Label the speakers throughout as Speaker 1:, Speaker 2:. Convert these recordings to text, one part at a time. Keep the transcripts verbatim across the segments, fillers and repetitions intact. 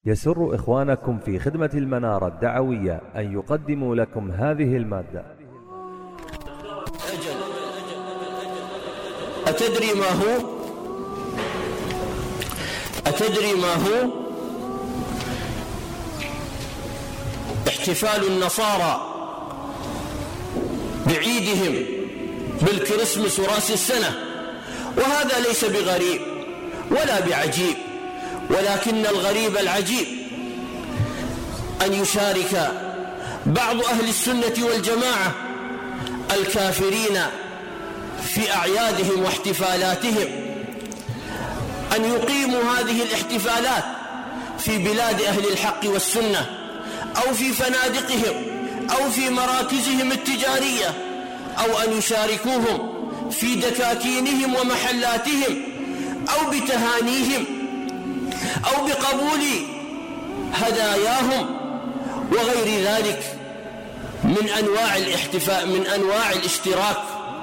Speaker 1: يسر إخوانكم في خدمة المنارة الدعوية أن يقدموا لكم هذه المادة.
Speaker 2: أجل أتدري ما هو؟ أتدري ما هو؟ احتفال النصارى بعيدهم بالكريسماس ورأس السنة، وهذا ليس بغريب ولا بعجيب، ولكن الغريب العجيب أن يشارك بعض أهل السنة والجماعة الكافرين في أعيادهم واحتفالاتهم، أن يقيموا هذه الاحتفالات في بلاد أهل الحق والسنة أو في فنادقهم أو في مراكزهم التجارية، أو أن يشاركوهم في دكاكينهم ومحلاتهم أو بتهانيهم أو بقبول هداياهم وغير ذلك من أنواع الاحتفاء من أنواع الاشتراك.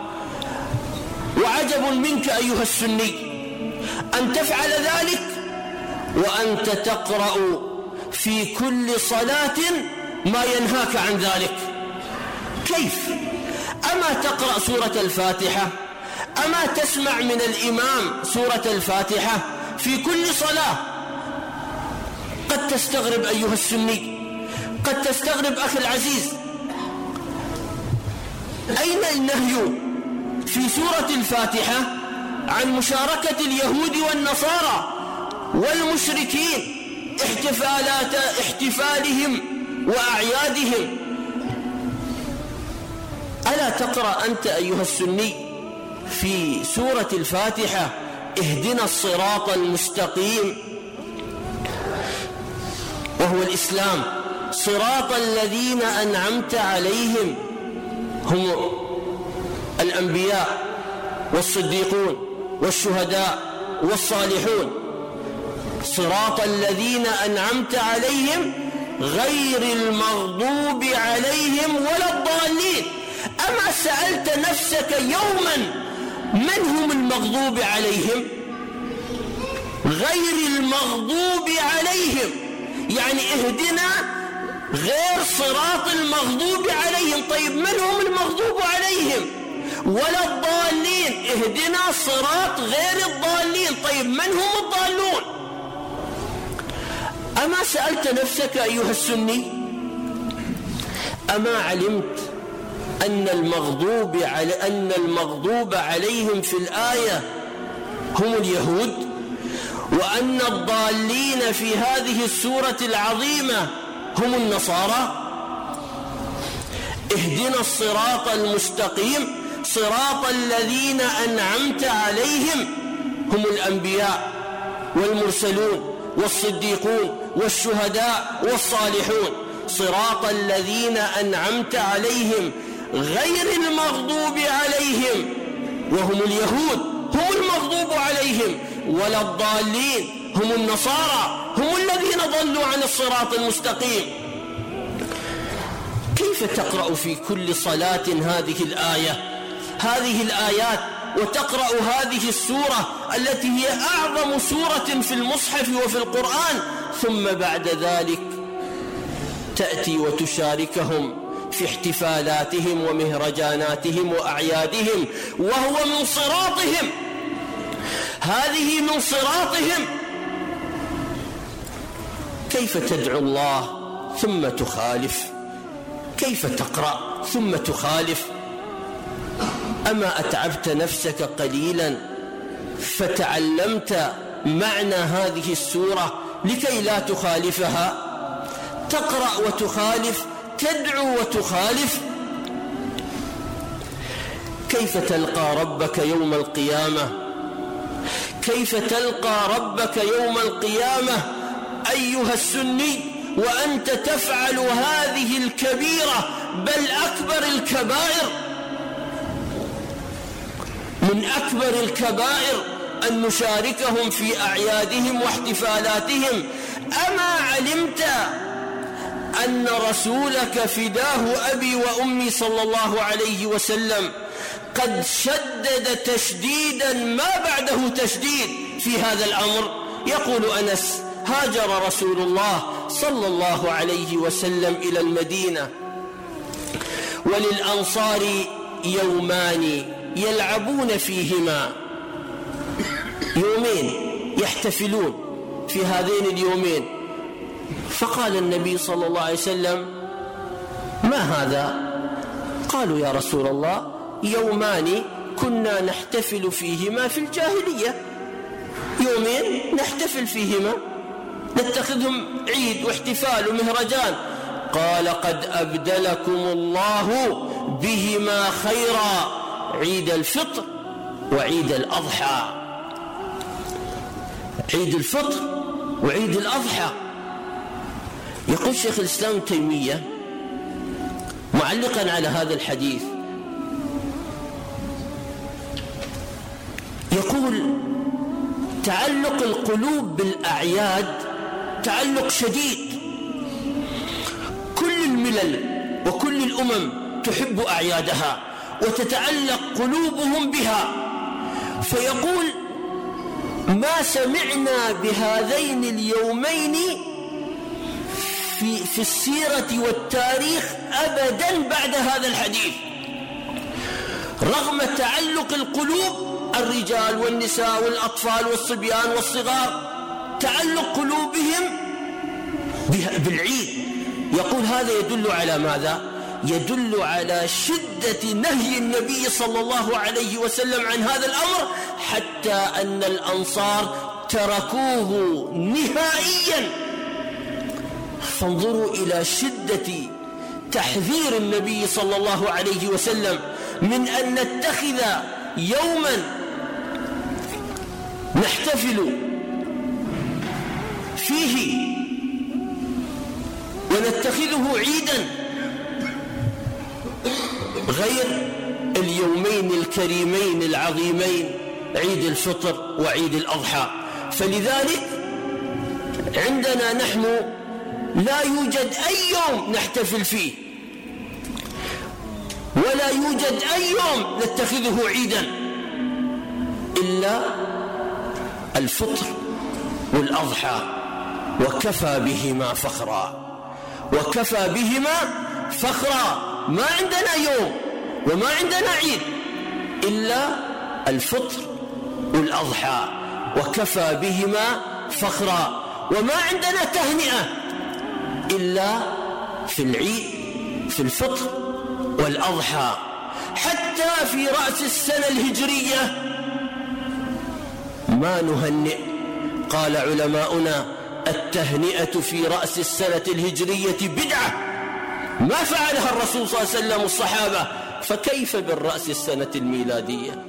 Speaker 2: وعجب منك أيها السني أن تفعل ذلك وأنت تقرأ في كل صلاة ما ينهاك عن ذلك. كيف؟ أما تقرأ سورة الفاتحة؟ أما تسمع من الإمام سورة الفاتحة في كل صلاة؟ قد تستغرب أيها السني، قد تستغرب أخي العزيز، أين النهي في سورة الفاتحة عن مشاركة اليهود والنصارى والمشركين احتفالات احتفالهم وأعيادهم؟ ألا تقرأ أنت أيها السني في سورة الفاتحة اهدنا الصراط المستقيم، وهو الإسلام، صراط الذين أنعمت عليهم هم الأنبياء والصديقون والشهداء والصالحون، صراط الذين أنعمت عليهم غير المغضوب عليهم ولا الضالين. أما سألت نفسك يوما من هم المغضوب عليهم؟ غير المغضوب عليهم يعني اهدنا غير صراط المغضوب عليهم. طيب من هم المغضوب عليهم؟ ولا الضالين، اهدنا صراط غير الضالين. طيب من هم الضالون؟ أما سألت نفسك أيها السني؟ أما علمت أن المغضوب على أن المغضوب عليهم في الآية هم اليهود، وأن الضالين في هذه السورة العظيمة هم النصارى؟ اهدنا الصراط المستقيم صراط الذين أنعمت عليهم هم الأنبياء والمرسلون والصديقون والشهداء والصالحون، صراط الذين أنعمت عليهم غير المغضوب عليهم، وهم اليهود هم المغضوب عليهم، ولا الضالين هم النصارى هم الذين ضلوا عن الصراط المستقيم. كيف تقرأ في كل صلاة هذه الآية هذه الآيات وتقرأ هذه السورة التي هي أعظم سورة في المصحف وفي القرآن، ثم بعد ذلك تأتي وتشاركهم في احتفالاتهم ومهرجاناتهم وأعيادهم، وهو من صراطهم، هذه من صراطهم؟ كيف تدعو الله ثم تخالف؟ كيف تقرأ ثم تخالف؟ أما أتعبت نفسك قليلا فتعلمت معنى هذه السورة لكي لا تخالفها؟ تقرأ وتخالف، تدعو وتخالف. كيف تلقى ربك يوم القيامة؟ كيف تلقى ربك يوم القيامة أيها السني وأنت تفعل هذه الكبيرة بل أكبر الكبائر؟ من أكبر الكبائر أن نشاركهم في أعيادهم واحتفالاتهم. أما علمت أن رسولك فداه أبي وأمي صلى الله عليه وسلم قد شدد تشديدا ما بعده تشديد في هذا الأمر؟ يقول أنس هاجر رسول الله صلى الله عليه وسلم إلى المدينة، وللأنصار يومان يلعبون فيهما، يومين يحتفلون في هذين اليومين. فقال النبي صلى الله عليه وسلم: ما هذا؟ قالوا: يا رسول الله، يومان كنا نحتفل فيهما في الجاهلية، يومين نحتفل فيهما نتخذهم عيد واحتفال ومهرجان. قال: قد أبدلكم الله بهما خيرا، عيد الفطر وعيد الأضحى. عيد الفطر وعيد الأضحى. يقول شيخ الإسلام تيمية معلقا على هذا الحديث، يقول: تعلق القلوب بالأعياد تعلق شديد. كل الملل وكل الأمم تحب أعيادها وتتعلق قلوبهم بها. فيقول: ما سمعنا بهذين اليومين في, في السيرة والتاريخ أبدا بعد هذا الحديث، رغم تعلق القلوب، الرجال والنساء والأطفال والصبيان والصغار، تعلق قلوبهم بالعيد. يقول: هذا يدل على ماذا؟ يدل على شدة نهي النبي صلى الله عليه وسلم عن هذا الأمر، حتى أن الأنصار تركوه نهائيا. فانظروا إلى شدة تحذير النبي صلى الله عليه وسلم من أن نتخذ يوما نحتفل فيه ونتخذه عيدا غير اليومين الكريمين العظيمين، عيد الفطر وعيد الأضحى. فلذلك عندنا نحن لا يوجد أي يوم نحتفل فيه، ولا يوجد أي يوم نتخذه عيدا إلا الفطر والأضحى، وكفى بهما فخرا، وكفى بهما فخرا. ما عندنا يوم وما عندنا عيد إلا الفطر والأضحى، وكفى بهما فخرا. وما عندنا تهنئة إلا في العيد، في الفطر والأضحى. حتى في رأس السنة الهجرية ما نهنئ. قال علماؤنا: التهنئة في رأس السنة الهجرية بدعة، ما فعلها الرسول صلى الله عليه وسلم والصحابة، فكيف بالرأس السنة الميلادية؟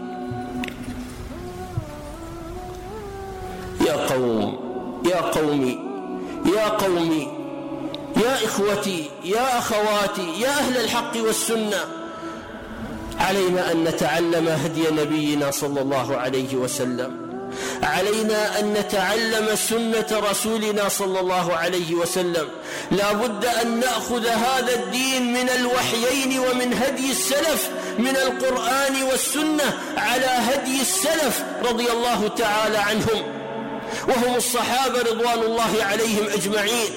Speaker 2: يا قوم يا قومي يا قومي يا إخوتي يا أخواتي يا أهل الحق والسنة، علينا أن نتعلم هدي نبينا صلى الله عليه وسلم، علينا أن نتعلم سنة رسولنا صلى الله عليه وسلم. لا بد أن نأخذ هذا الدين من الوحيين ومن هدي السلف، من القرآن والسنة على هدي السلف رضي الله تعالى عنهم، وهم الصحابة رضوان الله عليهم أجمعين.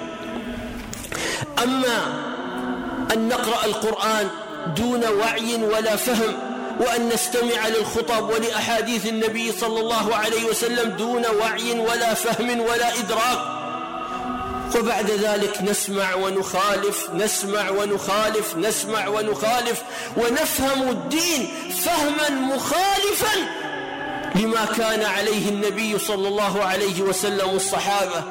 Speaker 2: أما أن نقرأ القرآن دون وعي ولا فهم، وأن نستمع للخطب ولأحاديث النبي صلى الله عليه وسلم دون وعي ولا فهم ولا إدراك، وبعد ذلك نسمع ونخالف نسمع ونخالف نسمع ونخالف ونفهم الدين فهما مخالفا لما كان عليه النبي صلى الله عليه وسلم والصحابة.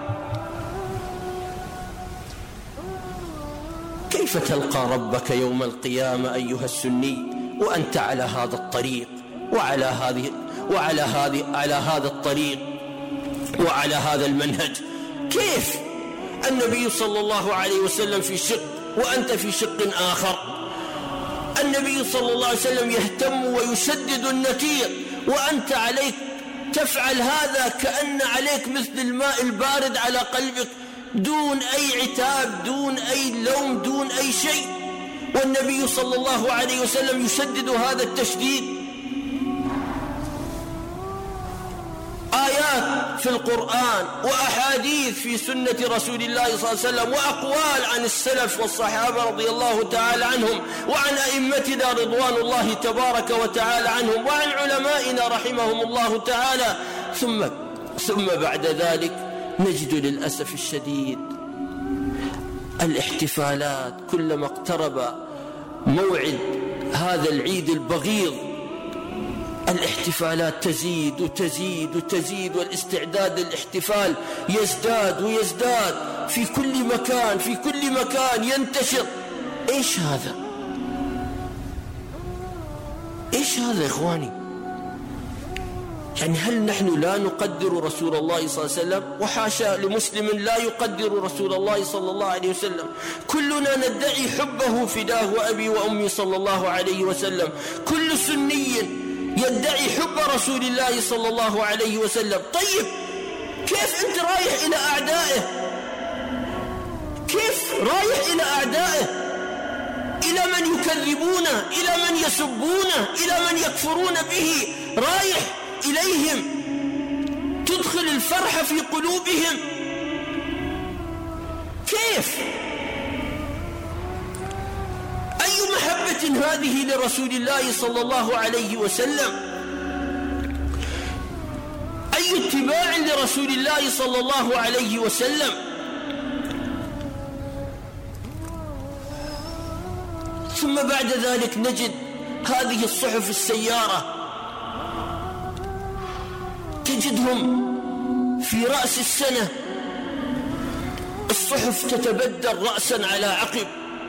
Speaker 2: كيف تلقى ربك يوم القيامة أيها السني وأنت على هذا الطريق وعلى هذه وعلى هذه على هذا الطريق وعلى هذا المنهج؟ كيف النبي صلى الله عليه وسلم في شق وأنت في شق آخر؟ النبي صلى الله عليه وسلم يهتم ويشدد النكير، وأنت عليك تفعل هذا كأن عليك مثل الماء البارد على قلبك، دون أي عتاب، دون أي لوم، دون أي شيء. والنبي صلى الله عليه وسلم يشدد هذا التشديد. آيات آيات في القرآن وأحاديث في سنة رسول الله صلى الله عليه وسلم وأقوال عن السلف والصحابة رضي الله تعالى عنهم، وعن أئمتنا رضوان الله تبارك وتعالى عنهم، وعن علمائنا رحمهم الله تعالى. ثم ثم بعد ذلك نجد للأسف الشديد الاحتفالات كلما اقترب موعد هذا العيد البغيض الاحتفالات تزيد وتزيد وتزيد، والاستعداد للاحتفال يزداد ويزداد في كل مكان، في كل مكان ينتشر. ايش هذا؟ ايش هذا يا اخواني؟ يعني هل نحن لا نقدر رسول الله صلى الله عليه وسلم؟ وحاشا لمسلم لا يقدر رسول الله صلى الله عليه وسلم. كلنا ندعي حبه فداه وأبي وأمي صلى الله عليه وسلم. كل سني يدعي حب رسول الله صلى الله عليه وسلم. طيب كيف أنت رايح إلى أعدائه؟ كيف رايح إلى أعدائه؟ إلى من يكذبونه، إلى من يسبونه، إلى من يكفرون به، رايح إليهم تدخل الفرح في قلوبهم. كيف؟ أي محبة هذه لرسول الله صلى الله عليه وسلم؟ أي اتباع لرسول الله صلى الله عليه وسلم؟ ثم بعد ذلك نجد هذه الصحف السيارة، تجدهم في رأس السنة الصحف تتبدل رأسا على عقب،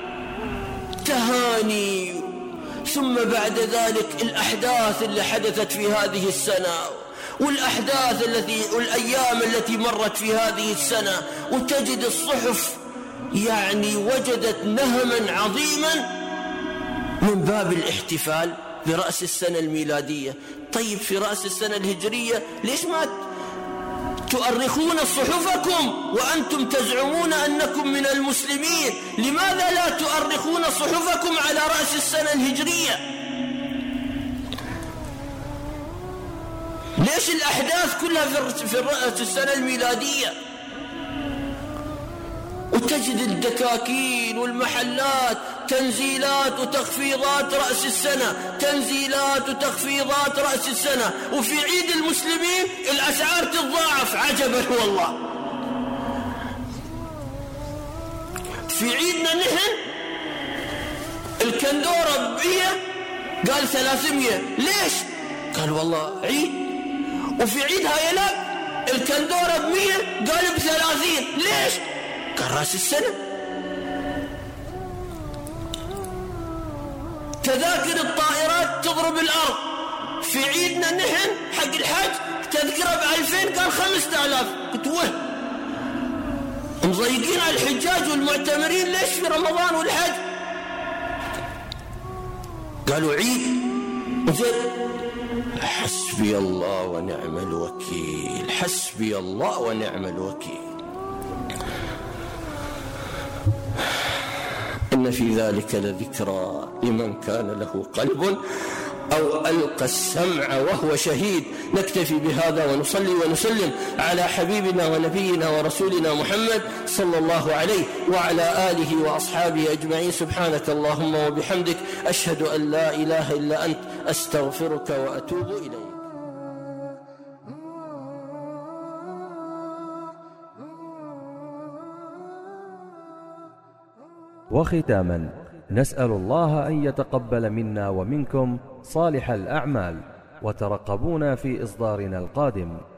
Speaker 2: تهاني. ثم بعد ذلك الأحداث اللي حدثت في هذه السنة، والأحداث التي والأيام التي مرت في هذه السنة، وتجد الصحف يعني وجدت نهما عظيما من باب الاحتفال برأس السنة الميلادية. طيب في رأس السنة الهجرية ليش ما تؤرخون صحفكم وأنتم تزعمون أنكم من المسلمين؟ لماذا لا تؤرخون صحفكم على رأس السنة الهجرية؟ ليش الأحداث كلها في رأس السنة الميلادية؟ وتجد الدكاكين والمحلات تنزيلات وتخفيضات رأس السنة، تنزيلات وتخفيضات رأس السنة. وفي عيد المسلمين الأسعار تتضاعف، عجبا والله. في عيدنا نحن الكندورة بمية قال ثلاثمية، ليش؟ قال والله عيد. وفي عيد هايلات الكندورة بمية قال بثلاثين، ليش؟ قال راس السنة. تذاكر الطائرات تضرب الأرض. في عيدنا نحن حق الحج تذكرة بألفين قال خمسة آلاف. قلت وه مضيقين على الحجاج والمعتمرين ليش في رمضان والحج؟ قالوا عيد. حسبي الله ونعم الوكيل، حسبي الله ونعم الوكيل. إن في ذلك لذكرى لمن كان له قلب أو ألقى السمع وهو شهيد. نكتفي بهذا ونصلي ونسلم على حبيبنا ونبينا ورسولنا محمد صلى الله عليه وعلى آله وأصحابه أجمعين. سبحانك اللهم وبحمدك، أشهد أن لا إله إلا أنت، أستغفرك وأتوب إليك.
Speaker 1: وختاما نسأل الله أن يتقبل منا ومنكم صالح الأعمال، وترقبونا في إصدارنا القادم.